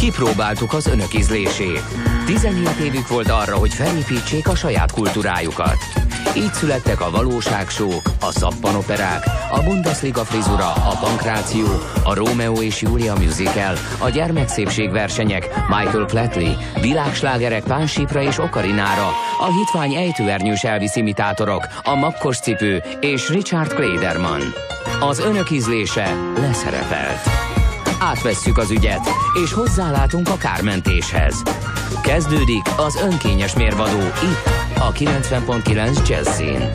Kipróbáltuk az önök ízlését. 17 évük volt arra, hogy felépítsék a saját kultúrájukat. Így születtek a valóságsók, a szappanoperák, a Bundesliga frizura, a pankráció, a Rómeó és Júlia musical, a gyermekszépségversenyek, Michael Flatley, világslágerek Pánsípra és Okarinára, a hitvány ejtőernyős Elvis imitátorok, a makkos cipő és Richard Klederman. Az önök ízlése leszerepelt. Átvesszük az ügyet, és hozzálátunk a kármentéshez. Kezdődik az önkényes mérvadó itt, a 90.9 Jazzin.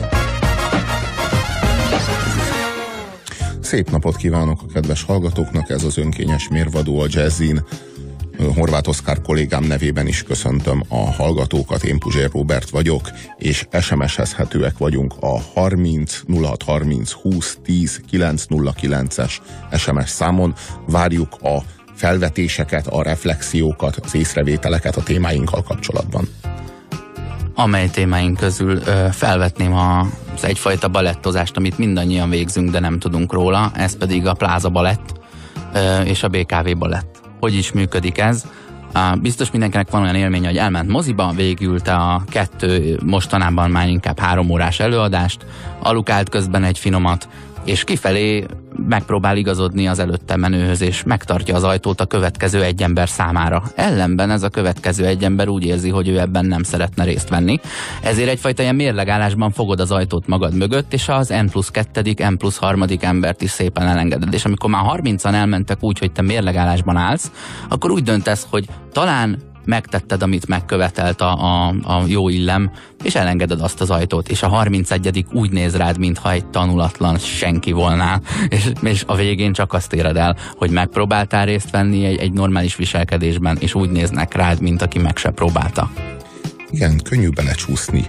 Szép napot kívánok a kedves hallgatóknak, ez az önkényes mérvadó a Jazzin. Horváth Oszkár kollégám nevében is köszöntöm a hallgatókat, én Puzsér Róbert vagyok, és SMS-ezhetőek vagyunk a 30 06 30 20 10 909-es SMS számon. Várjuk a felvetéseket, a reflexiókat, az észrevételeket a témáinkkal kapcsolatban. Amely témáink közül felvetném az egyfajta balettozást, amit mindannyian végzünk, de nem tudunk róla, ez pedig a Pláza Balett és a BKV Balett. Hogy is működik ez? Biztos mindenkinek van olyan élménye, hogy elment moziba, végülte a 2, mostanában már inkább 3 órás előadást, alukált közben egy finomat, és kifelé megpróbál igazodni az előtte menőhöz, és megtartja az ajtót a következő egy ember számára. Ellenben ez a következő egy ember úgy érzi, hogy ő ebben nem szeretne részt venni. Ezért egyfajta ilyen mérlegállásban fogod az ajtót magad mögött, és az N+2., N+3. embert is szépen elengeded. És amikor már 30-an elmentek úgy, hogy te mérlegállásban állsz, akkor úgy döntesz, hogy talán megtetted, amit megkövetelt a jó illem, és elengeded azt az ajtót, és a 31. úgy néz rád, mintha egy tanulatlan senki volnál, és a végén csak azt éred el, hogy megpróbáltál részt venni egy normális viselkedésben, és úgy néznek rád, mint aki meg se próbálta. Igen, könnyű belecsúszni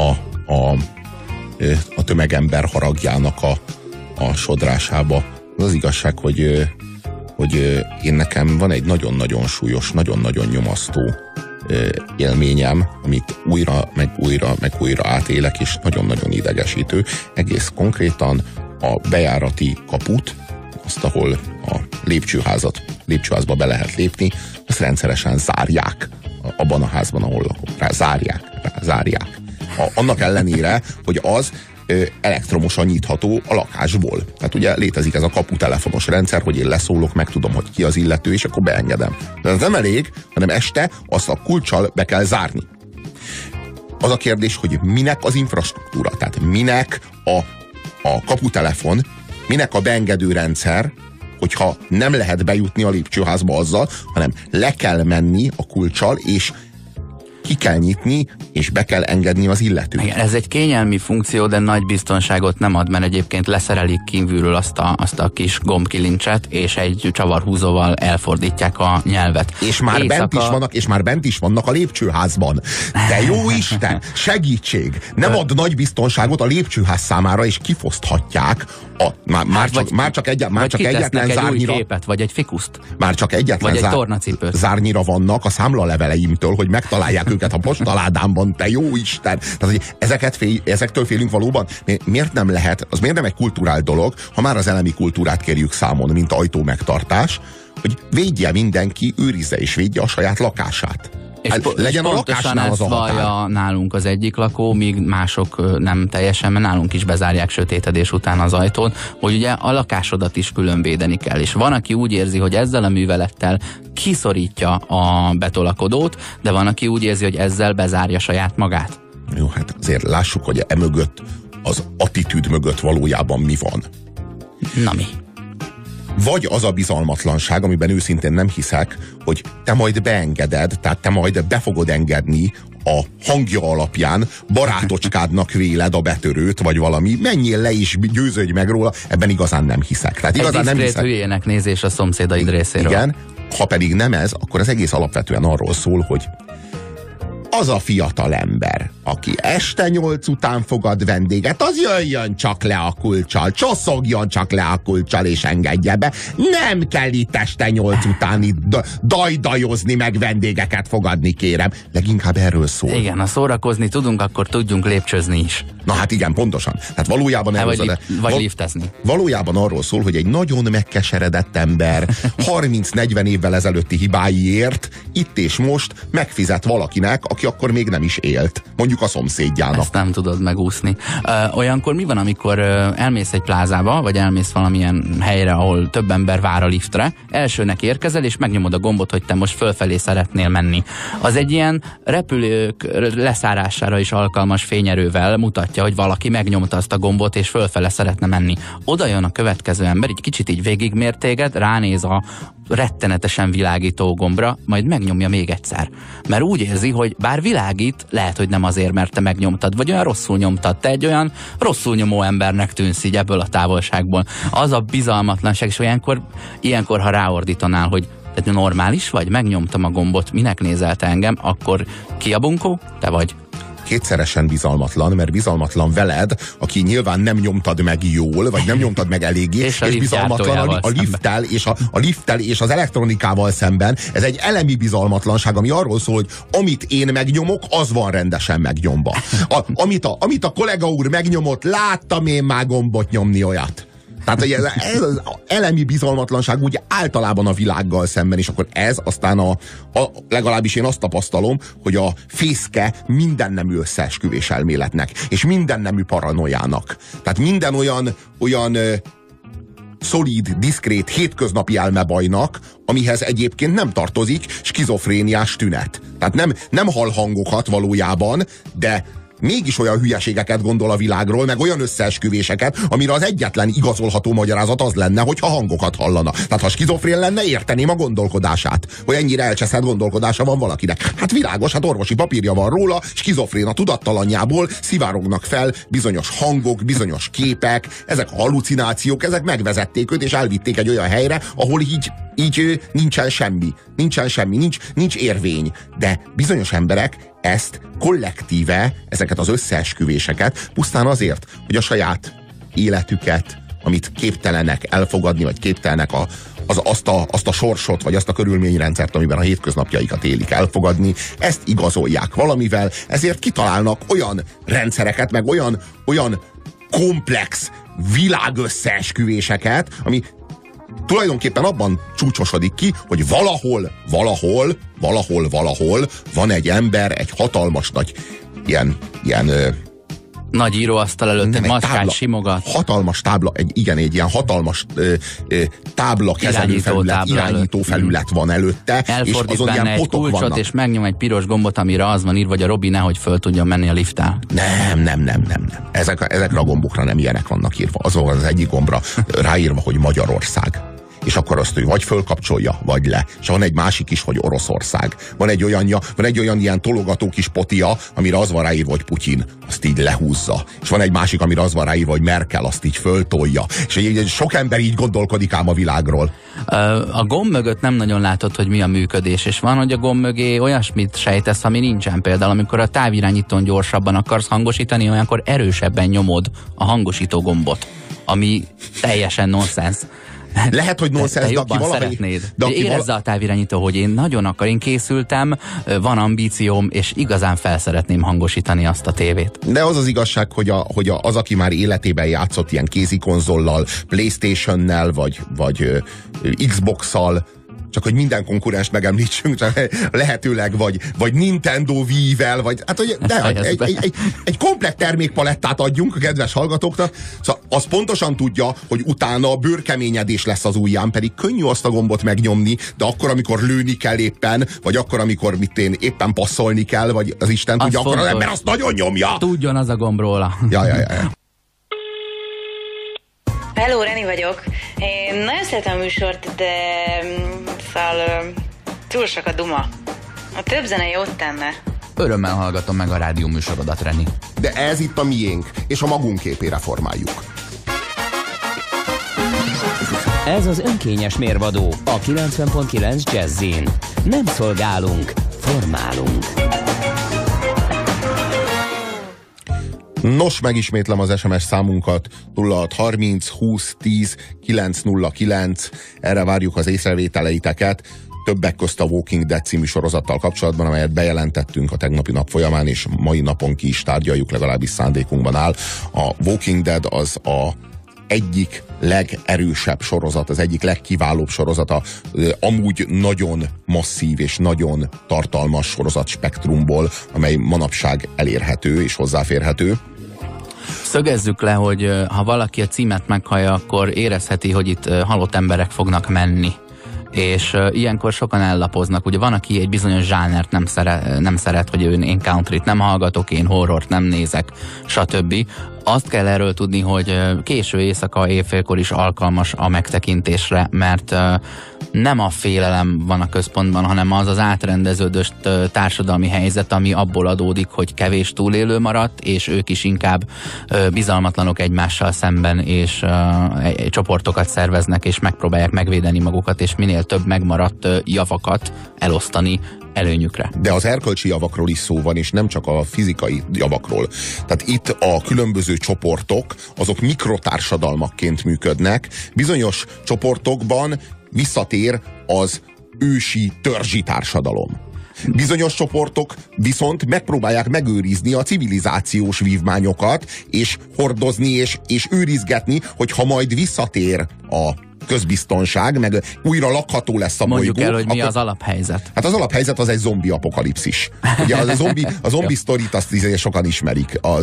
a tömegember haragjának a sodrásába. Az igazság, hogy én nekem van egy nagyon-nagyon súlyos, nagyon-nagyon nyomasztó élményem, amit újra, meg újra átélek, és nagyon-nagyon idegesítő. Egész konkrétan a bejárati kaput, azt, ahol a lépcsőházba be lehet lépni, azt rendszeresen zárják abban a házban, ahol lakok. Zárják. Annak ellenére, hogy az elektromosan nyitható a lakásból. Tehát ugye létezik ez a kaputelefonos rendszer, hogy én leszólok, megtudom, hogy ki az illető, és akkor beengedem. De ez nem elég, hanem este azt a kulccsal be kell zárni. Az a kérdés, hogy minek az infrastruktúra, tehát minek a kaputelefon, minek a beengedő rendszer, hogyha nem lehet bejutni a lépcsőházba azzal, hanem le kell menni a kulccsal, és ki kell nyitni, és be kell engedni az illetőt. Igen, ez egy kényelmi funkció, de nagy biztonságot nem ad, mert egyébként leszerelik kívülről azt a kis gombkilincset, és egy csavarhúzóval elfordítják a nyelvet. És már bent is vannak a lépcsőházban. De jó Isten, segítség! Nem ad nagy biztonságot a lépcsőház számára, és kifoszthatják már csak egyetlen zárnyira. Egy képet, vagy egy fikuszt. Már csak egyetlen vagy egy tornacipőt. Zárnyira vannak a számlaleveleimtől, hogy megtalálják őket a postaládámban, te jó Isten! Tehát, hogy ezektől félünk valóban? Miért nem lehet, az miért nem egy kulturált dolog, ha már az elemi kultúrát kérjük számon, mint ajtó megtartás, hogy védje mindenki, őrizze és védje a saját lakását. És legyen a lakásnál az a határ. Nálunk az egyik lakó, míg mások nem teljesen, mert nálunk is bezárják sötétedés után az ajtót, hogy ugye a lakásodat is külön védeni kell. És van, aki úgy érzi, hogy ezzel a művelettel kiszorítja a betolakodót, de van, aki úgy érzi, hogy ezzel bezárja saját magát. Jó, hát azért lássuk, hogy emögött, az attitűd mögött valójában mi van. Na mi? Vagy az a bizalmatlanság, amiben őszintén nem hiszek, hogy te majd beengeded, tehát te majd be fogod engedni a hangja alapján, barátocskádnak véled a betörőt, vagy valami, menjél le és győződj meg róla, ebben igazán nem hiszek. Tehát igazán nem hiszek. Hülyének nézés a szomszédaid részéről. Igen, ha pedig nem ez, akkor az egész alapvetően arról szól, hogy az a fiatal ember, aki este 8 után fogad vendéget, az jöjjön csak le a kulccsal, csoszogjon csak le a kulccsal és engedje be. Nem kell itt este 8 után itt dajdajozni, meg vendégeket fogadni, kérem. Leginkább erről szól. Igen, ha szórakozni tudunk, akkor tudjunk lépcsőzni is. Na hát igen, pontosan. Hát valójában vagy liftezni. Valójában arról szól, hogy egy nagyon megkeseredett ember 30-40 évvel ezelőtti hibáiért itt és most megfizet valakinek, aki akkor még nem is élt. Mondjuk a szomszédjának. Ezt nem tudod megúszni. Olyankor mi van, amikor elmész egy plázába, vagy elmész valamilyen helyre, ahol több ember vár a liftre, elsőnek érkezel, és megnyomod a gombot, hogy te most fölfelé szeretnél menni. Az egy ilyen repülők leszárására is alkalmas fényerővel mutatja, hogy valaki megnyomta azt a gombot, és fölfele szeretne menni. Oda jön a következő ember, egy kicsit így végigmér téged, ránéz a rettenetesen világító gombra, majd megnyomja még egyszer. Mert úgy érzi, hogy bár világít, lehet, hogy nem azért, mert te megnyomtad, vagy olyan rosszul nyomtad. Te egy olyan rosszul nyomó embernek tűnsz így ebből a távolságból. Az a bizalmatlanság, és ilyenkor, ha ráordítanál, hogy te normális vagy, megnyomtam a gombot, minek nézel te engem, akkor ki a bunkó? Te vagy. Kétszeresen bizalmatlan, mert bizalmatlan veled, aki nyilván nem nyomtad meg jól, vagy nem nyomtad meg eléggé, és bizalmatlan a lifttel és az elektronikával szemben. Ez egy elemi bizalmatlanság, ami arról szól, hogy amit én megnyomok, az van rendesen megnyomva. Amit a kollega úr megnyomott, láttam én már gombot nyomni olyat. Tehát ez az elemi bizalmatlanság úgy általában a világgal szemben, és akkor ez aztán legalábbis én azt tapasztalom, hogy a fészke mindennemű összeesküvés elméletnek, és mindennemű paranoiának. Tehát minden olyan szolid, diszkrét, hétköznapi elmebajnak, amihez egyébként nem tartozik skizofréniás tünet. Tehát nem hall hangokat valójában, de mégis olyan hülyeségeket gondol a világról, meg olyan összeesküvéseket, amire az egyetlen igazolható magyarázat az lenne, hogyha hangokat hallana. Tehát ha skizofrén lenne, érteném a gondolkodását, hogy ennyire elcseszett gondolkodása van valakinek. Hát világos, hát orvosi papírja van róla, skizofrén a tudattalanjából szivárognak fel bizonyos hangok, bizonyos képek, ezek a hallucinációk, ezek megvezették őt, és elvitték egy olyan helyre, ahol így nincsen semmi, nincs érvény. De bizonyos emberek ezt kollektíve, ezeket az összeesküvéseket pusztán azért, hogy a saját életüket, amit képtelenek elfogadni, vagy képtelenek azt a sorsot, vagy azt a körülményrendszert, amiben a hétköznapjaikat élik, elfogadni, ezt igazolják valamivel, ezért kitalálnak olyan rendszereket, meg olyan komplex világösszeesküvéseket, ami tulajdonképpen abban csúcsosodik ki, hogy valahol van egy ember, egy hatalmas nagy ilyen nagy íróasztal előtt egy maskát simogat. Hatalmas tábla, egy ilyen hatalmas tábla kezelőfelület, irányító felület van előtte. Elfordít és azon benne egy kulcsot, vannak. És megnyom egy piros gombot, amire az van írva, hogy a Robi nehogy föl tudjon menni a lifttel. Nem. Ezekre a gombokra nem ilyenek vannak írva. Az van az egyik gombra ráírva, hogy Magyarország. És akkor azt ő vagy fölkapcsolja, vagy le. És van egy másik is, hogy Oroszország. Van egy olyan ilyen tologató kis potia, amire az van ráírva, hogy Putyin, azt így lehúzza. És van egy másik, amire az van ráírva, hogy Merkel, azt így föltolja. És sok ember így gondolkodik ám a világról. A gomb mögött nem nagyon látod, hogy mi a működés, és van, hogy a gomb mögé olyasmit sejtesz, ami nincsen. Például, amikor a távirányítón gyorsabban akarsz hangosítani, olyankor erősebben nyomod a hangosító gombot, ami teljesen nonsens. Lehet, hogy nonsens, de jobban szeretnéd. Érezze a távirányító, hogy én készültem, van ambícióm, és igazán felszeretném hangosítani azt a tévét. De az az igazság, hogy az, aki már életében játszott ilyen kézikonzollal, PlayStationnel, vagy Xbox-szal, csak hogy minden konkurens megemlítsünk, csak lehetőleg, vagy Nintendo Wii-vel, vagy hát, hogy egy komplett termékpalettát adjunk a kedves hallgatóknak, szóval az pontosan tudja, hogy utána bőrkeményedés lesz az ujján, pedig könnyű azt a gombot megnyomni, de akkor, amikor lőni kell éppen, vagy akkor, amikor éppen passzolni kell, vagy az Isten tudja, akkor az ember azt nagyon nyomja. Tudjon az a gomb róla. Ja. Hello, Reni vagyok. Én nagyon szeretem a műsort, de szóval túl sok a duma. A több zene jót tenne. Örömmel hallgatom meg a rádió műsorodat, Reni. De ez itt a miénk, és a magunk képére formáljuk. Ez az önkényes mérvadó a 90.9 Jazzin. Nem szolgálunk, formálunk. Nos, megismétlem az SMS számunkat 0630 20 10 909. Erre várjuk az észrevételeiteket. Többek közt a Walking Dead című sorozattal kapcsolatban, amelyet bejelentettünk a tegnapi nap folyamán, és mai napon ki is tárgyaljuk, legalábbis szándékunkban áll. A Walking Dead az a egyik legerősebb sorozat, az egyik legkiválóbb sorozata, amúgy nagyon masszív és nagyon tartalmas sorozat spektrumból, amely manapság elérhető és hozzáférhető. Szögezzük le, hogy ha valaki a címet meghallja, akkor érezheti, hogy itt halott emberek fognak menni. És ilyenkor sokan ellapoznak. Ugye van, aki egy bizonyos zsánert nem szeret, hogy én countryt nem hallgatok, én horrort nem nézek, stb. Azt kell erről tudni, hogy késő éjszaka, éjfélkor is alkalmas a megtekintésre, mert nem a félelem van a központban, hanem az átrendeződött társadalmi helyzet, ami abból adódik, hogy kevés túlélő maradt, és ők is inkább bizalmatlanok egymással szemben, és csoportokat szerveznek, és megpróbálják megvédeni magukat, és minél több megmaradt javakat elosztani előnyükre. De az erkölcsi javakról is szó van, és nem csak a fizikai javakról. Tehát itt a különböző csoportok, azok mikrotársadalmakként működnek. Bizonyos csoportokban visszatér az ősi törzsi társadalom. Bizonyos csoportok viszont megpróbálják megőrizni a civilizációs vívmányokat, és hordozni, és őrizgetni, hogyha majd visszatér a közbiztonság, meg újra lakható lesz a bolygó. Mondjuk el, hogy mi az alaphelyzet. Hát az alaphelyzet az egy zombi apokalipszis. Ugye a zombi sztorit azt sokan ismerik. A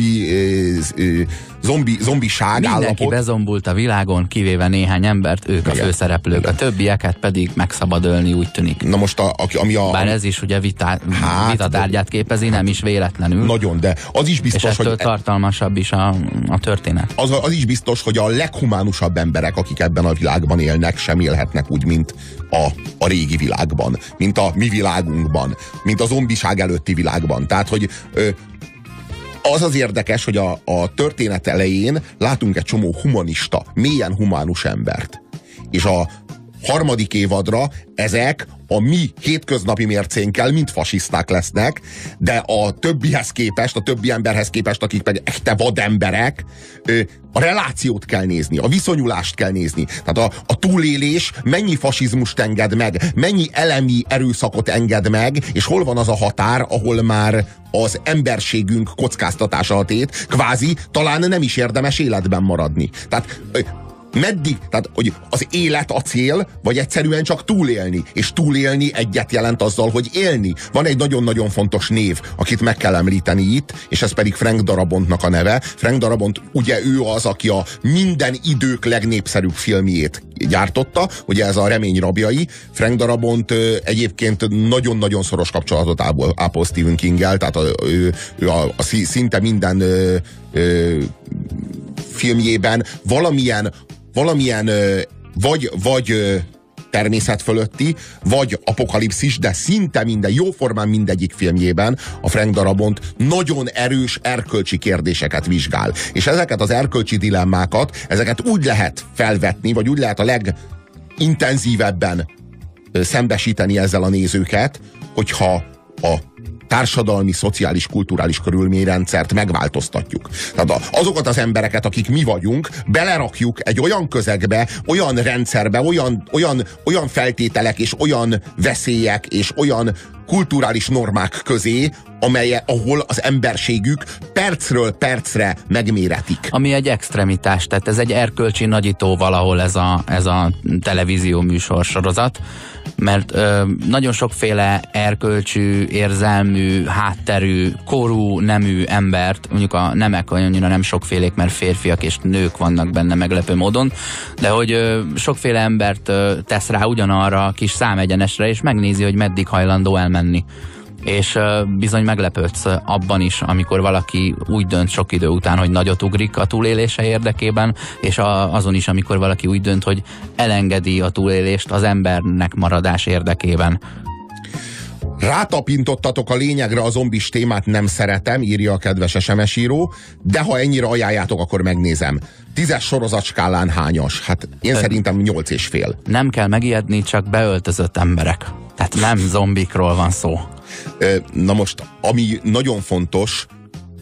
zombiság mindenki állapot. bezombult a világon, kivéve néhány embert, ők a főszereplők. Igen. A többieket pedig meg szabad ölni, úgy tűnik. Na most bár ez is ugye vitatárgyát képezi, nem is véletlenül. Nagyon, de az is biztos, és ettől tartalmasabb is a történet. Az is biztos, hogy a leghumánusabb emberek, akik ebben a világban élnek, sem élhetnek úgy, mint a régi világban, mint a mi világunkban, mint a zombiság előtti világban. Tehát, hogy az az érdekes, hogy a történet elején látunk egy csomó humanista, mélyen humánus embert. És a harmadik évadra ezek a mi hétköznapi mércénkkel mind fasiszták lesznek, de a többihez képest, a többi emberhez képest, akik meg echte vademberek, a relációt kell nézni, a viszonyulást kell nézni. Tehát a túlélés mennyi fasizmust enged meg, mennyi elemi erőszakot enged meg, és hol van az a határ, ahol már az emberségünk kockáztatása a tét, kvázi talán nem is érdemes életben maradni. Tehát meddig? Tehát, hogy az élet a cél, vagy egyszerűen csak túlélni. És túlélni egyet jelent azzal, hogy élni. Van egy nagyon-nagyon fontos név, akit meg kell említeni itt, és ez pedig Frank Darabontnak a neve. Frank Darabont, ugye ő az, aki a minden idők legnépszerűbb filmjét gyártotta, ugye ez a Remény rabjai. Frank Darabont egyébként nagyon-nagyon szoros kapcsolatot ápol Stephen Kinggel, tehát ő szinte minden filmjében valamilyen vagy természet fölötti, vagy apokalipszis, de szinte jóformán mindegyik filmjében a Frank Darabont nagyon erős erkölcsi kérdéseket vizsgál. És ezeket az erkölcsi dilemmákat, ezeket úgy lehet felvetni, vagy úgy lehet a legintenzívebben szembesíteni ezzel a nézőket, hogyha a társadalmi, szociális, kulturális körülményrendszert megváltoztatjuk. Tehát azokat az embereket, akik mi vagyunk, belerakjuk egy olyan közegbe, olyan rendszerbe, olyan feltételek és olyan veszélyek és olyan kulturális normák közé, ahol az emberségük percről percre megméretik. Ami egy extremitás, tehát ez egy erkölcsi nagyító valahol ez a televízió műsor sorozat, mert nagyon sokféle erkölcsű, érzelmű, hátterű, korú, nemű embert, mondjuk a nemek annyira nem sokfélék, mert férfiak és nők vannak benne meglepő módon, de hogy sokféle embert tesz rá ugyanarra a kis számegyenesre, és megnézi, hogy meddig hajlandó elmenni. És bizony meglepődsz abban is, amikor valaki úgy dönt sok idő után, hogy nagyot ugrik a túlélése érdekében, és azon is, amikor valaki úgy dönt, hogy elengedi a túlélést az embernek maradás érdekében. Rátapintottatok a lényegre, a zombis témát nem szeretem, írja a kedves SMS író, de ha ennyire ajánljátok, akkor megnézem. 10-es sorozatskálán hányas? Hát én szerintem 8,5. Nem kell megijedni, csak beöltözött emberek. Tehát nem zombikról van szó. Na most, ami nagyon fontos,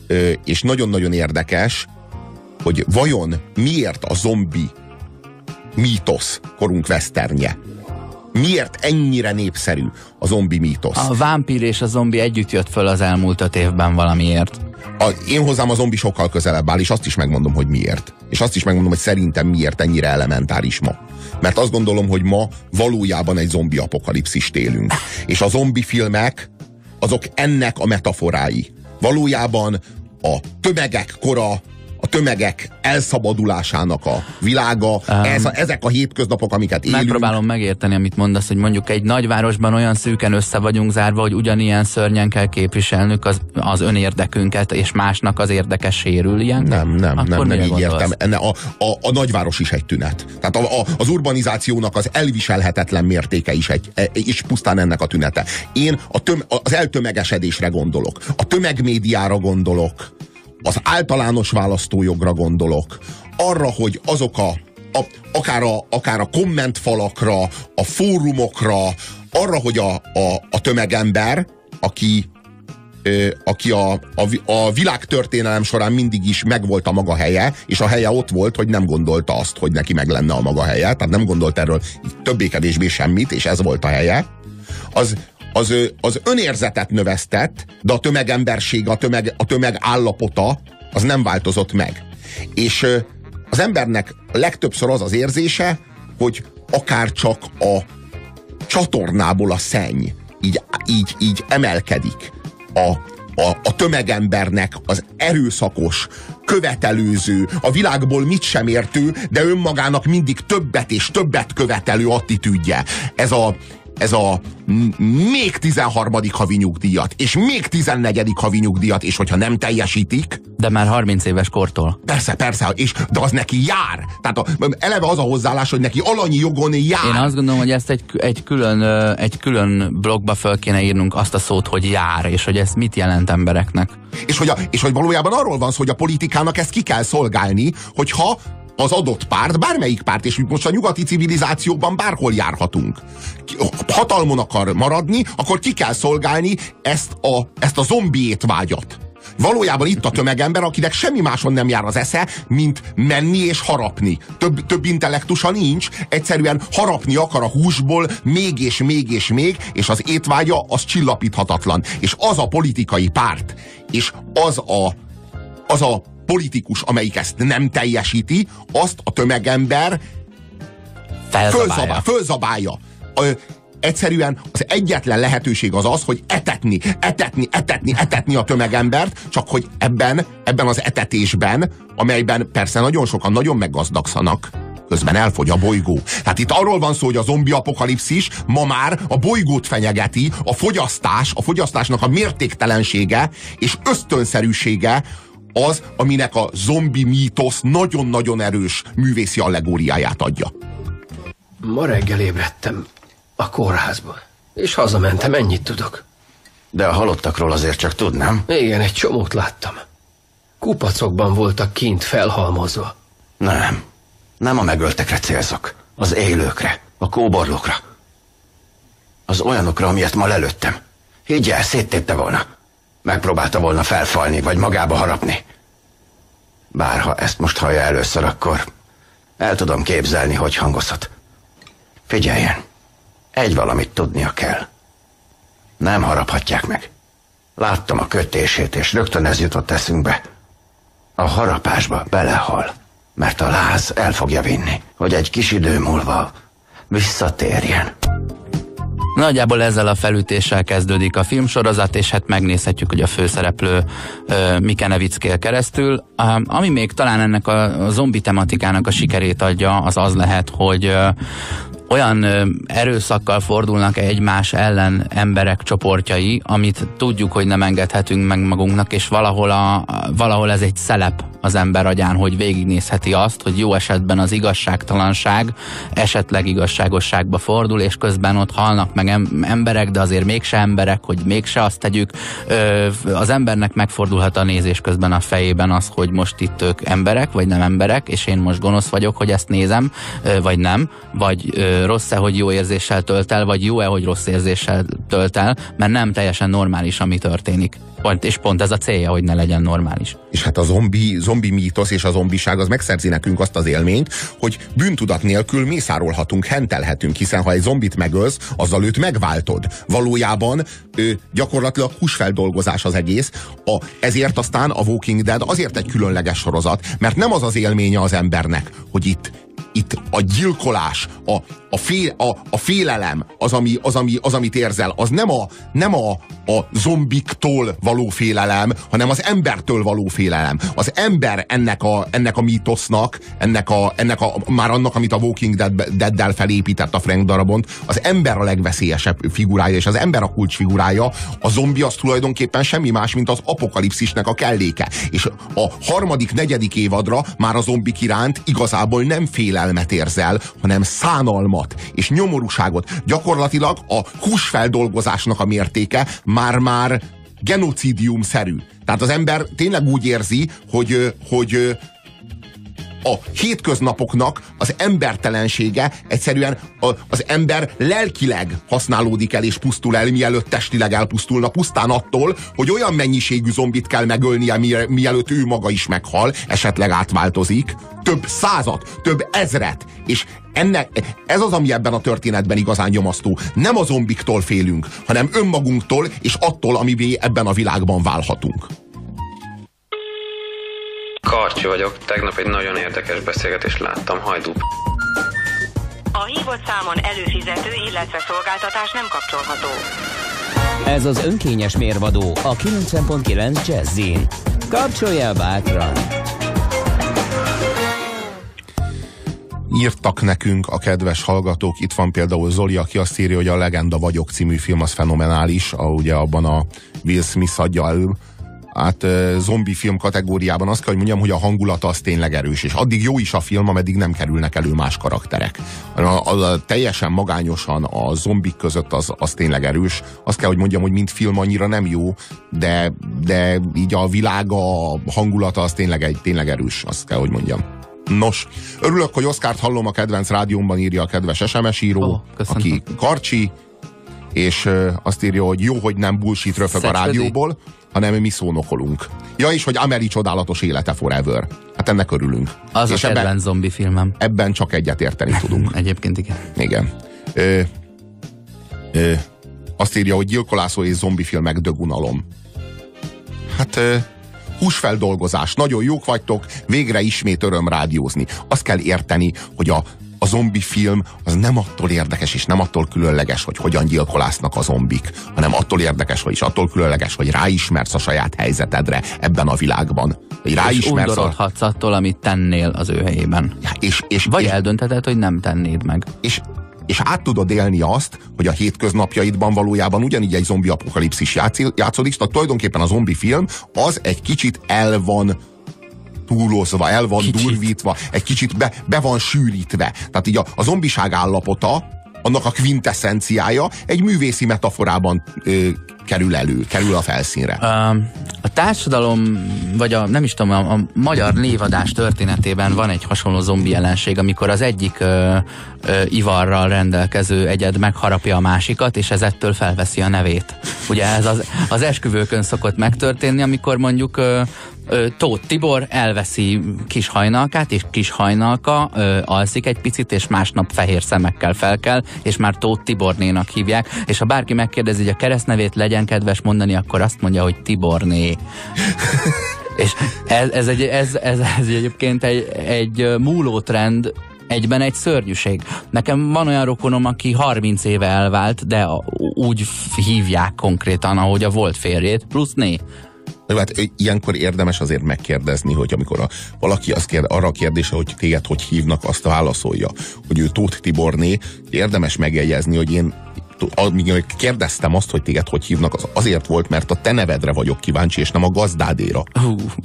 és nagyon-nagyon érdekes, hogy vajon miért a zombi mítosz korunk westernje? Miért ennyire népszerű a zombi mítosz? A vámpír és a zombi együtt jött föl az elmúlt 5 évben valamiért. Én hozzám a zombi sokkal közelebb áll, és azt is megmondom, hogy miért. És azt is megmondom, hogy szerintem miért ennyire elementáris ma. Mert azt gondolom, hogy ma valójában egy zombi apokalipszist élünk. És a zombi filmek, azok ennek a metaforái. Valójában a tömegek kora, a tömegek elszabadulásának a világa, ezek a hétköznapok, amiket élünk. Megpróbálom megérteni, amit mondasz, hogy mondjuk egy nagyvárosban olyan szűken össze vagyunk zárva, hogy ugyanilyen szörnyen kell képviselnünk az önérdekünket, és másnak az érdeke sérül ilyen? Nem így értem. A nagyváros is egy tünet. Tehát az urbanizációnak az elviselhetetlen mértéke is pusztán ennek a tünete. Én az eltömegesedésre gondolok, a tömegmédiára gondolok, az általános választójogra gondolok, arra, hogy azok akár a kommentfalakra, a fórumokra, arra, hogy a tömegember, aki a világtörténelem során mindig is megvolt a maga helye, és a helye ott volt, hogy nem gondolta azt, hogy neki meg lenne a maga helye, tehát nem gondolt erről többé-kevésbé semmit, és ez volt a helye, az önérzetet növesztett, de a tömegemberség, a tömeg állapota az nem változott meg. És az embernek legtöbbször az az érzése, hogy akár csak a csatornából a szenny így emelkedik. A tömegembernek az erőszakos, követelőző, a világból mit sem értő, de önmagának mindig többet és többet követelő attitűdje. Ez a még 13. havi nyugdíjat, és még 14. havi nyugdíjat, és hogyha nem teljesítik... De már 30 éves kortól. Persze, de az neki jár. Tehát eleve az a hozzáállás, hogy neki alanyi jogon jár. Én azt gondolom, hogy ezt egy külön blogba föl kéne írnunk azt a szót, hogy jár, és hogy ez mit jelent embereknek. És hogy valójában arról van szó, hogy a politikának ezt ki kell szolgálni, hogyha az adott párt, bármelyik párt, és most a nyugati civilizációban bárhol járhatunk, hatalmon akar maradni, akkor ki kell szolgálni ezt a zombi étvágyat. Valójában itt a tömegember, akinek semmi máson nem jár az esze, mint menni és harapni. Több intellektusa nincs, egyszerűen harapni akar a húsból még és még és még, és az étvágya az csillapíthatatlan. És az a politikai párt, és az a politikus, amelyik ezt nem teljesíti, azt a tömegember fölzabálja. Egyszerűen az egyetlen lehetőség az, hogy etetni a tömegembert, csak hogy ebben az etetésben, amelyben persze nagyon sokan nagyon meggazdagszanak, közben elfogy a bolygó. Tehát itt arról van szó, hogy a zombi apokalipszis ma már a bolygót fenyegeti, a fogyasztásnak a mértéktelensége és ösztönszerűsége az, aminek a zombi mítosz nagyon-nagyon erős művészi allegóriáját adja. Ma reggel ébredtem a kórházban, és hazamentem, ennyit tudok. De a halottakról azért csak tudnám. Igen, egy csomót láttam. Kupacokban voltak kint felhalmozva. Nem a megöltekre célzok. Az élőkre, a kóborlókra. Az olyanokra, amilyet ma lelőttem. Higgy el, széttépte volna. Megpróbálta volna felfalni, vagy magába harapni. Bár ha ezt most hallja először, akkor el tudom képzelni, hogy hangozhat. Figyeljen, egy valamit tudnia kell. Nem haraphatják meg. Láttam a kötését, és rögtön ez jutott eszünkbe. A harapásba belehal, mert a láz el fogja vinni, hogy egy kis idő múlva visszatérjen. Nagyjából ezzel a felütéssel kezdődik a filmsorozat, és hát megnézhetjük, hogy a főszereplő Mike Nevickél keresztül. Ami még talán ennek a zombi tematikának a sikerét adja, az lehet, hogy olyan erőszakkal fordulnak egymás ellen emberek csoportjai, amit tudjuk, hogy nem engedhetünk meg magunknak, és valahol ez egy szelep az ember agyán, hogy végignézheti azt, hogy jó esetben az igazságtalanság esetleg igazságosságba fordul, és közben ott halnak meg emberek, de azért mégse emberek, hogy mégse azt tegyük. Az embernek megfordulhat a nézés közben a fejében az, hogy most itt ők emberek, vagy nem emberek, és én most gonosz vagyok, hogy ezt nézem, vagy nem, vagy rossz-e, hogy jó érzéssel tölt el, vagy jó-e, hogy rossz érzéssel tölt el, mert nem teljesen normális, ami történik. És pont ez a célja, hogy ne legyen normális. És hát a zombi mítosz és a zombiság az megszerzi nekünk azt az élményt, hogy bűntudat nélkül mészárolhatunk, hentelhetünk, hiszen ha egy zombit megölsz, azzal őt megváltod. Valójában gyakorlatilag húsfeldolgozás az egész. Ezért aztán a Walking Dead azért egy különleges sorozat, mert nem az az élménye az embernek, hogy itt a gyilkolás, a félelem, az, amit érzel, az nem a zombiktól való félelem, hanem az embertől való félelem. Az ember ennek a mítosznak, már annak, amit a Walking Dead-del felépített a Frank Darabont, az ember a legveszélyesebb figurája, és az ember a kulcsfigurája, a zombi az tulajdonképpen semmi más, mint az apokalipszisnek a kelléke. És a 3., 4. évadra már a zombik iránt igazából nem félelmet érzel, hanem szánalmat és nyomorúságot. Gyakorlatilag a húsfeldolgozásnak a mértéke már genocidium-szerű. Tehát az ember tényleg úgy érzi, hogy a hétköznapoknak az embertelensége egyszerűen az ember lelkileg használódik el és pusztul el, mielőtt testileg elpusztulna, pusztán attól, hogy olyan mennyiségű zombit kell megölnie, mielőtt ő maga is meghal, esetleg átváltozik. Több 100-at, több 1000-et. És ez az, ami ebben a történetben igazán nyomasztó. Nem a zombiktól félünk, hanem önmagunktól és attól, amivé ebben a világban válhatunk. Karcsi vagyok, tegnap egy nagyon érdekes beszélgetést láttam, hajdú. A hívott számon előfizető, illetve szolgáltatás nem kapcsolható. Ez az önkényes mérvadó a 90.9 Jazzin. Kapcsolja el bátran! Írtak nekünk a kedves hallgatók, itt van például Zoli, aki azt írja, hogy a Legenda vagyok című film az fenomenális, ugye abban a Will Smith adja elő. Hát zombi film kategóriában azt kell, hogy mondjam, hogy a hangulata az tényleg erős, és addig jó is a film, ameddig nem kerülnek elő más karakterek. Teljesen magányosan a zombik között az tényleg erős. Azt kell, hogy mondjam, hogy mint film annyira nem jó, de így a világa, a hangulata az tényleg erős, azt kell, hogy mondjam. Nos, örülök, hogy Oszkárt hallom a kedvenc rádiómban, írja a kedves SMS író, aki Karcsi, és azt írja, hogy jó, hogy nem bullshit röfög a rádióból, hanem mi szónokolunk. Ja, és hogy Amelie csodálatos élete forever. Hát ennek örülünk. Az és a kedvenc zombi filmem. Ebben csak egyet érteni tudunk. Egyébként igen. Igen. Azt írja, hogy gyilkolászó és zombi filmek dögunalom. Hát húsfeldolgozás, nagyon jók vagytok, végre ismét öröm rádiózni. Azt kell érteni, hogy a zombi film az nem attól érdekes és nem attól különleges, hogy hogyan gyilkolásznak a zombik, hanem attól érdekes, és attól különleges, hogy ráismersz a saját helyzetedre ebben a világban. És undorodhatsz attól, amit tennél az ő helyében. Vagy eldöntheted, hogy nem tennéd meg. És át tudod élni azt, hogy a hétköznapjaidban valójában ugyanígy egy zombi apokalipszis játszódik, tehát tulajdonképpen a zombi film az egy kicsit el van túlozva, el van durvítva, egy kicsit be van sűrítve. Tehát így a zombiság állapota, annak a quintessenciája egy művészi metaforában kerül a felszínre. A társadalom, vagy nem is tudom, a magyar névadás történetében van egy hasonló zombi jelenség, amikor az egyik ivarral rendelkező egyed megharapja a másikat, és ez ettől felveszi a nevét. Ugye ez az esküvőkön szokott megtörténni, amikor mondjuk Tóth Tibor elveszi Kis Hajnalkát, és Kis Hajnalka alszik egy picit, és másnap fehér szemekkel felkel, és már Tóth Tibornénak hívják, és ha bárki megkérdezi, hogy a keresztnevét legyen kedves mondani, akkor azt mondja, hogy Tiborné. És ez egyébként egy múló trend, egyben egy szörnyűség. Nekem van olyan rokonom, aki 30 éve elvált, de úgy hívják konkrétan, ahogy a volt férjét, plusz né. Hát ilyenkor érdemes azért megkérdezni, hogy amikor valaki arra a kérdése, hogy téged hogy hívnak, azt válaszolja, hogy ő Tóth Tiborné, érdemes megjegyezni, hogy én amíg kérdeztem azt, hogy téged hogy hívnak, az azért volt, mert a te nevedre vagyok kíváncsi, és nem a gazdádéra.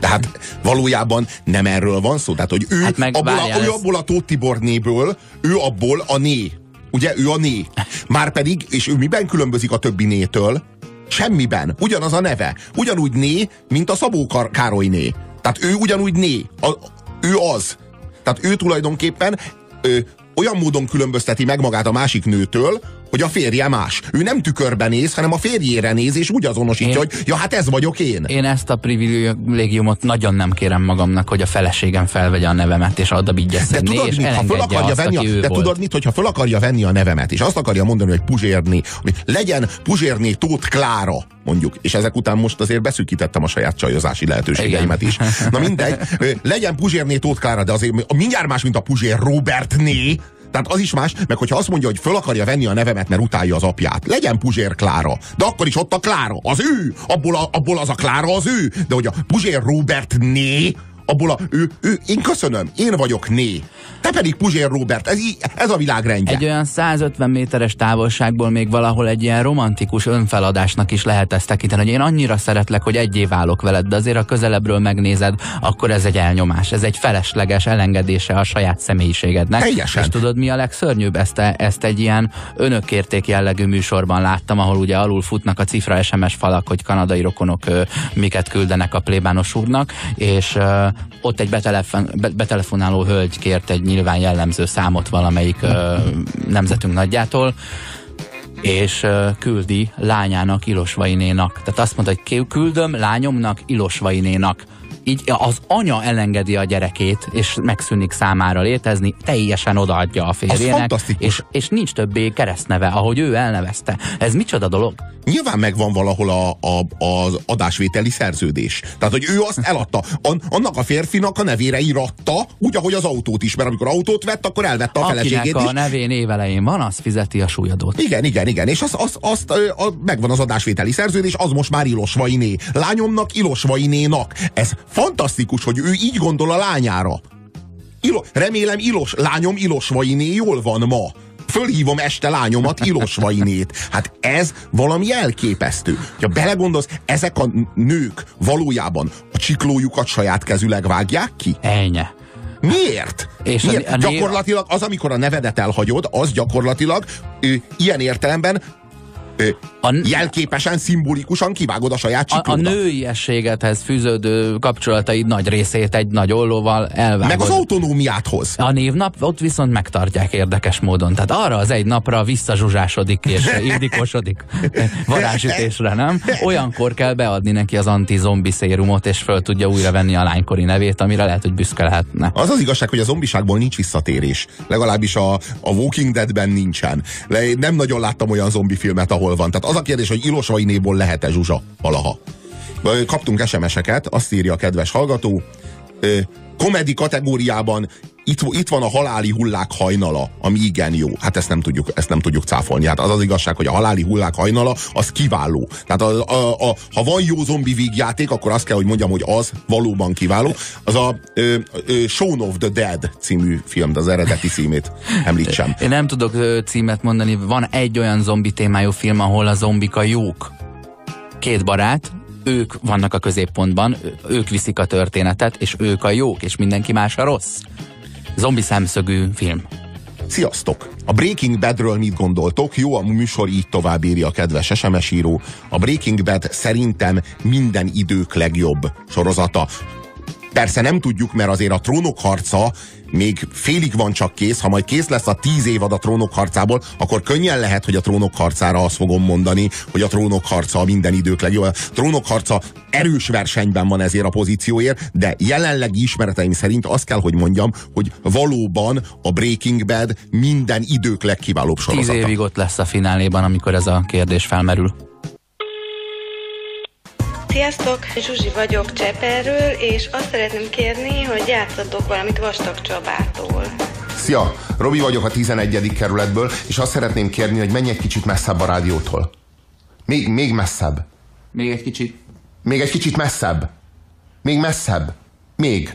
De hát valójában nem erről van szó. Tehát, hogy ő abból a Tóth Tibornéből, ő abból a né. Ugye, ő a né. Márpedig, és ő miben különbözik a többi nétől? Semmiben. Ugyanaz a neve. Ugyanúgy né, mint a Szabó Károlyné. Tehát ő ugyanúgy né. Ő az. Tehát ő tulajdonképpen olyan módon különbözteti meg magát a másik nőtől, hogy a férje más. Ő nem tükörben néz, hanem a férjére néz, és úgy azonosítja, hogy ja, hát ez vagyok én. Én ezt a privilégiumot nagyon nem kérem magamnak, hogy a feleségem felvegye a nevemet, és oda vigyesszedni, és elengedje azt, aki ő volt. Tudod mit, hogyha föl akarja venni a nevemet, és azt akarja mondani, hogy Puzsérné, legyen Puzsérné Tóth Klára, mondjuk, és ezek után most azért beszűkítettem a saját csajozási lehetőségeimet is. Na mindegy, legyen Puzsérné Tóth Klára, de azért mindjárt más, mint a Puzsér Róbertné. Tehát az is más, meg hogyha azt mondja, hogy föl akarja venni a nevemet, mert utálja az apját. Legyen Puzsér Klára, de akkor is ott a Klára, az ő, abból az a Klára az ő, de hogy a Puzsér Róbertné, abból én köszönöm, én vagyok né. Te pedig Puzsér Róbert, ez a világrendje. Egy olyan 150 méteres távolságból még valahol egy ilyen romantikus önfeladásnak is lehet ezt tekinteni, hogy én annyira szeretlek, hogy egyé válok veled, de azért ha közelebbről megnézed, akkor ez egy elnyomás, ez egy felesleges elengedése a saját személyiségednek. Teljesen. És tudod, mi a legszörnyűbb? Ezt egy ilyen önökérték jellegű műsorban láttam, ahol ugye alul futnak a cifra SMS falak, hogy kanadai rokonok miket küldenek a plébános úrnak, és ott egy betelefonáló hölgy kért egy nyilván jellemző számot valamelyik nemzetünk nagyjától, és küldi lányának, Ilosvainénak. Tehát azt mondta, hogy küldöm lányomnak, Ilosvainénak. Így az anya elengedi a gyerekét, és megszűnik számára létezni, teljesen odaadja a férjének, és nincs többé keresztneve, ahogy ő elnevezte. Ez micsoda dolog? Nyilván megvan valahol az adásvételi szerződés. Tehát, hogy ő azt eladta. Annak a férfinak a nevére íratta, úgy, ahogy az autót is, mert amikor autót vett, akkor elvette a feleségét is. Akinek a nevén évelején van, az fizeti a súlyadót. Igen. És megvan az adásvételi szerződés, az most már Ilosvainé. Lányomnak, Ilosvainénak. Ez fantasztikus, hogy ő így gondol a lányára. Remélem lányom Ilosvainé jól van ma. Fölhívom este lányomat, Ilosvainét. Hát ez valami elképesztő. Ha belegondolsz, ezek a nők valójában a csiklójukat saját kezüleg vágják ki? Ennyi. Miért? És miért? Gyakorlatilag az, amikor a nevedet elhagyod, az gyakorlatilag ilyen értelemben jelképesen, szimbolikusan kivágod a saját csiklódat. A nőiességedhez fűződő kapcsolataid nagy részét egy nagy ollóval elvágod. Meg az autonómiádhoz. A névnap ott viszont megtartják érdekes módon. Tehát arra az egy napra visszazsuzsásodik és ildikosodik varázsütésre, nem? Olyankor kell beadni neki az anti-zombi szérumot, és föl tudja újra venni a lánykori nevét, amire lehet, hogy büszke lehetne. Az igazság, hogy a zombiságból nincs visszatérés. Legalábbis a Walking Deadben nincsen. Nem nagyon láttam olyan zombi filmet, ahol van. Tehát az a kérdés, hogy Ilosvainéból lehet-e zsuzsa valaha. Kaptunk SMS-eket, azt írja a kedves hallgató. Komedi kategóriában itt van a Haláli hullák hajnala, ami igen jó. Hát ezt nem tudjuk cáfolni. Hát az igazság, hogy a Haláli hullák hajnala az kiváló. Tehát ha van jó zombi vígjáték, akkor azt kell, hogy mondjam, hogy az valóban kiváló. Az a Shaun of the Dead című film, de az eredeti címét említsem. Én nem tudok címet mondani. Van egy olyan zombi témájú film, ahol a zombik a jók. Két barát, ők vannak a középpontban, ők viszik a történetet, és ők a jók, és mindenki más a rossz. Zombi szemszögű film. Sziasztok! A Breaking Badről mit gondoltok? Jó, a műsor így tovább írja a kedves SMS író. A Breaking Bad szerintem minden idők legjobb sorozata. Persze nem tudjuk, mert azért a Trónok harca még félig van csak kész. Ha majd kész lesz a 10 évad a Trónok harcából, akkor könnyen lehet, hogy a Trónok harcára azt fogom mondani, hogy a Trónok harca a minden idők legjobb. A Trónok harca erős versenyben van ezért a pozícióért, de jelenlegi ismereteim szerint azt kell, hogy mondjam, hogy valóban a Breaking Bad minden idők legkiválóbb sorozata. 10 évig ott lesz a fináléban, amikor ez a kérdés felmerül. Sziasztok, Zsuzsi vagyok Cseperről, és azt szeretném kérni, hogy játszatok valamit Vastag Csabától. Szia, Robi vagyok a 11. kerületből, és azt szeretném kérni, hogy menj egy kicsit messzebb a rádiótól. Még messzebb. Még egy kicsit. Még egy kicsit messzebb. Még messzebb. Még.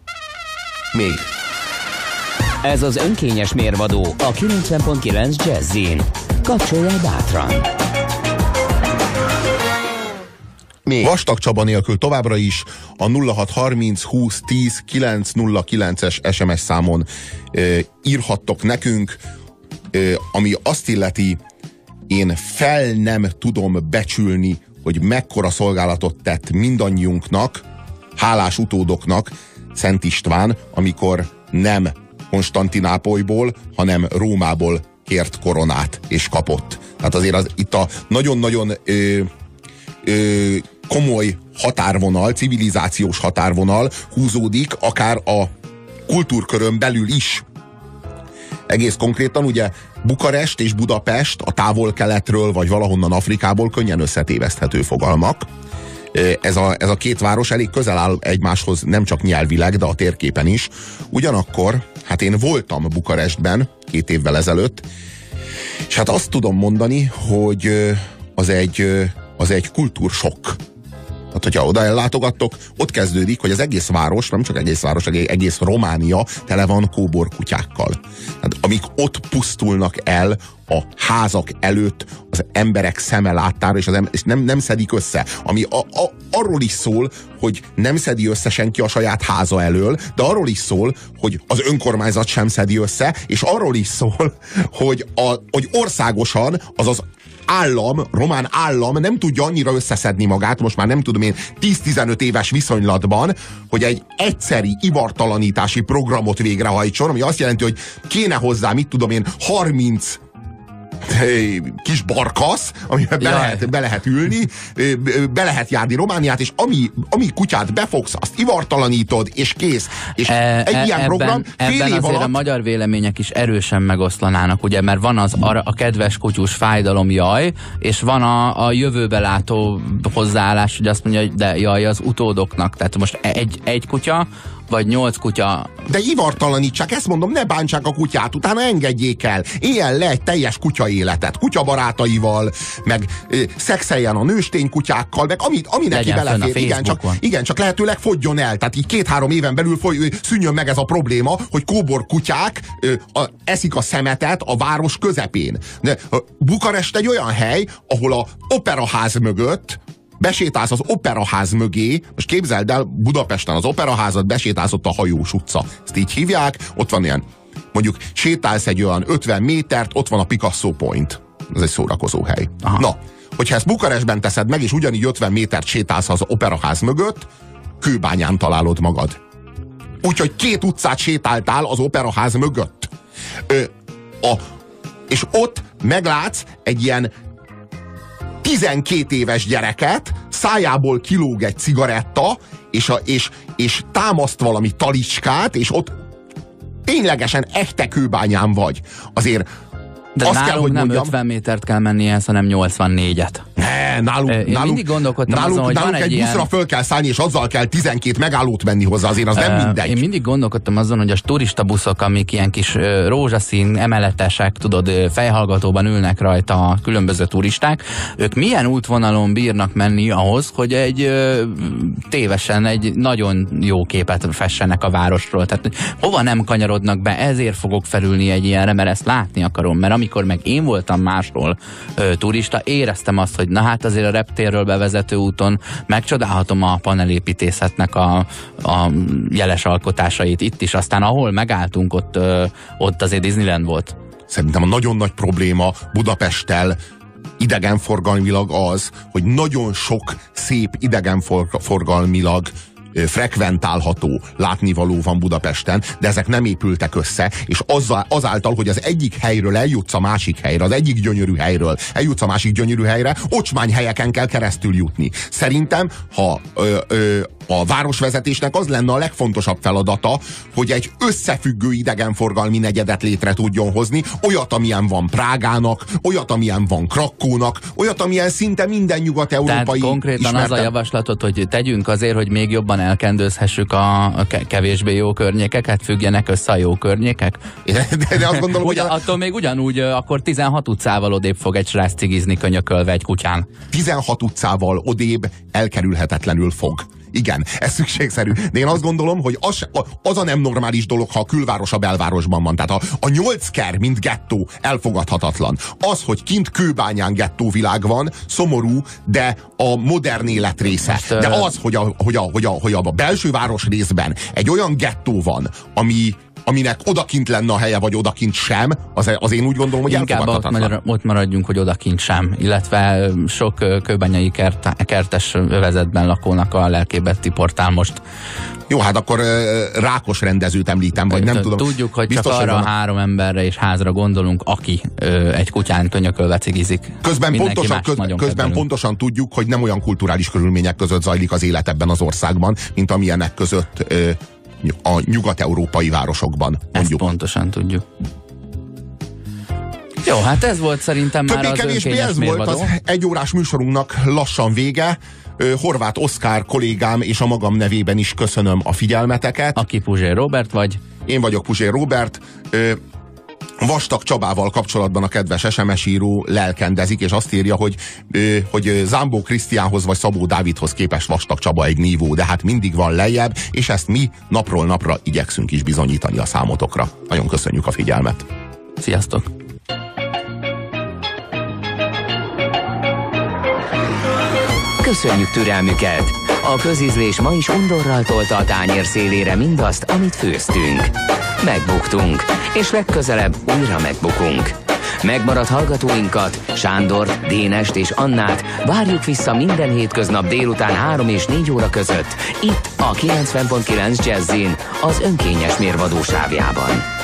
Ez az önkényes mérvadó a 90.9 Jazzin. Kapcsolja bátran. még. Vastag Csaba nélkül továbbra is a 0630 20 10 909-es SMS számon írhattok nekünk, ami azt illeti, én fel nem tudom becsülni, hogy mekkora szolgálatot tett mindannyiunknak, hálás utódoknak Szent István, amikor nem Konstantinápolyból, hanem Rómából kért koronát és kapott. Tehát azért itt a nagyon-nagyon komoly határvonal, civilizációs határvonal húzódik akár a kultúrkörön belül is. Egész konkrétan ugye Bukarest és Budapest a távol-keletről vagy valahonnan Afrikából könnyen összetéveszthető fogalmak. Ez a két város elég közel áll egymáshoz, nem csak nyelvileg, de a térképen is. Ugyanakkor, hát én voltam Bukarestben 2 évvel ezelőtt, és hát azt tudom mondani, hogy az egy kultúrsokk. Hát, hogyha oda ellátogattok, ott kezdődik, hogy az egész város, nem csak egész város, egész Románia tele van kóborkutyákkal. Hát, amik ott pusztulnak el a házak előtt az emberek szeme láttára, és nem szedik össze. Ami arról is szól, hogy nem szedi össze senki a saját háza elől, de arról is szól, hogy az önkormányzat sem szedi össze, és arról is szól, hogy országosan az román állam nem tudja annyira összeszedni magát, most már nem tudom én 10-15 éves viszonylatban, hogy egy egyszeri ivartalanítási programot végrehajtson, ami azt jelenti, hogy kéne hozzá, mit tudom én, 30 kis barkasz, amiben be lehet ülni, be lehet járni Romániát, és ami kutyát befogsz, azt ivartalanítod, és kész. És egy ilyen program fél év alatt... a magyar vélemények is erősen megoszlanának, ugye, mert van a kedves kutyus fájdalom jaj, és van a jövőbe látó hozzáállás, hogy azt mondja, hogy de jaj, az utódoknak. Tehát most egy kutya, vagy 8 kutya. De ivartalanítsák, ezt mondom, ne bántsák a kutyát, utána engedjék el. Éljen le egy teljes kutya életet, kutyabarátaival, meg szexeljen a nőstény kutyákkal, meg ami neki belefér. Igen, csak lehetőleg fogjon el. Tehát így 2-3 éven belül szűnjön meg ez a probléma, hogy kóbor kutyák eszik a szemetet a város közepén. De Bukarest egy olyan hely, ahol a operaház mögött besétálsz az operaház mögé, most képzeld el, Budapesten az operaházat besétálsz ott a Hajós utca. Ezt így hívják, ott van ilyen, mondjuk sétálsz egy olyan 50 métert, ott van a Picasso Point. Ez egy szórakozó hely. Aha. Na, hogyha ezt Bukarestben teszed meg, és ugyanígy 50 métert sétálsz az operaház mögött, Kőbányán találod magad. Úgyhogy 2 utcát sétáltál az operaház mögött. És ott meglátsz egy ilyen 12 éves gyereket, szájából kilóg egy cigaretta, és támaszt valami talicskát, és ott ténylegesen echte Kőbányán vagy. Azért de azt nálunk kell, hogy nem mondjam, 50 métert kell menni ehhez, hanem 84-et. Én mindig gondolkodtam azon, hogy van egy buszra föl kell szállni, és azzal kell 12 megállót venni hozzá, azért az nem mindegy. Én mindig gondolkodtam azon, hogy a turista buszok, amik ilyen kis rózsaszín emeletesek, tudod, fejhallgatóban ülnek rajta a különböző turisták, ők milyen útvonalon bírnak menni ahhoz, hogy tévesen egy nagyon jó képet fessenek a városról. Tehát hova nem kanyarodnak be, ezért fogok felülni egy ilyenre, mert ezt látni akarom, mert amikor meg én voltam másról turista, éreztem azt, hogy na hát azért a reptérről bevezető úton megcsodálhatom a panelépítészetnek a jeles alkotásait itt is. Aztán ahol megálltunk, ott azért Disneyland volt. Szerintem a nagyon nagy probléma Budapesttel idegenforgalmilag az, hogy nagyon sok szép idegenforgalmilag frekventálható látnivaló van Budapesten, de ezek nem épültek össze, és azáltal, hogy az egyik helyről eljutsz a másik helyre, az egyik gyönyörű helyről eljutsz a másik gyönyörű helyre, ocsmányhelyeken kell keresztül jutni. Szerintem, ha a városvezetésnek az lenne a legfontosabb feladata, hogy egy összefüggő idegenforgalmi negyedet létre tudjon hozni, olyat, amilyen van Prágának, olyat, amilyen van Krakkónak, olyat, amilyen szinte minden nyugat-európai Tehát konkrétan az a javaslatot, hogy tegyünk azért, hogy még jobban elkendőzhessük a kevésbé jó környékeket, függjenek össze a jó környékek? De azt gondolom, hogy attól még ugyanúgy akkor 16 utcával odébb fog egy srác cigizni könyökölve egy kutyán. 16 utcával odébb elkerülhetetlenül fog. Igen, ez szükségszerű. De én azt gondolom, hogy az a nem normális dolog, ha a külváros a belvárosban van. Tehát a 8 ker, mint gettó, elfogadhatatlan. Az, hogy kint Kőbányán gettóvilág van, szomorú, de a modern élet része. De az, hogy a belső város részben egy olyan gettó van, aminek odakint lenne a helye, vagy odakint sem, az én úgy gondolom, hogy elfogadhatatlan. Inkább ott maradjunk, hogy odakint sem, illetve sok kőbányai kertes övezetben lakónak a lelkében tiportál most. Jó, hát akkor Rákos rendezőt említem, vagy nem tudom. Tudjuk, hogy biztos, csak arra a 3 emberre és házra gondolunk, aki egy kutyán könyökölve cigizik. Közben pontosan tudjuk, hogy nem olyan kulturális körülmények között zajlik az élet ebben az országban, mint amilyenek között a nyugat-európai városokban. Ezt pontosan tudjuk. Jó, hát ez volt szerintem már az önkényes mérvadó. Az egyórás műsorunknak lassan vége. Horváth Oszkár kollégám és a magam nevében is köszönöm a figyelmeteket. Aki Puzsér Róbert vagy? Én vagyok Puzsér Róbert. Vastag Csabával kapcsolatban a kedves SMS író lelkendezik, és azt írja, hogy Zámbó Krisztiánhoz vagy Szabó Dávidhoz képest Vastag Csaba egy nívó, de hát mindig van lejjebb, és ezt mi napról napra igyekszünk is bizonyítani a számotokra. Nagyon köszönjük a figyelmet. Sziasztok! Köszönjük türelmüket! A közízlés ma is undorral tolta a tányér szélére mindazt, amit főztünk. Megbuktunk, és legközelebb újra megbukunk. Megmaradt hallgatóinkat, Sándort, Dénest és Annát várjuk vissza minden hétköznap délután 3 és 4 óra között, itt a 90.9 Jazzin, az önkényes mérvadó sávjában.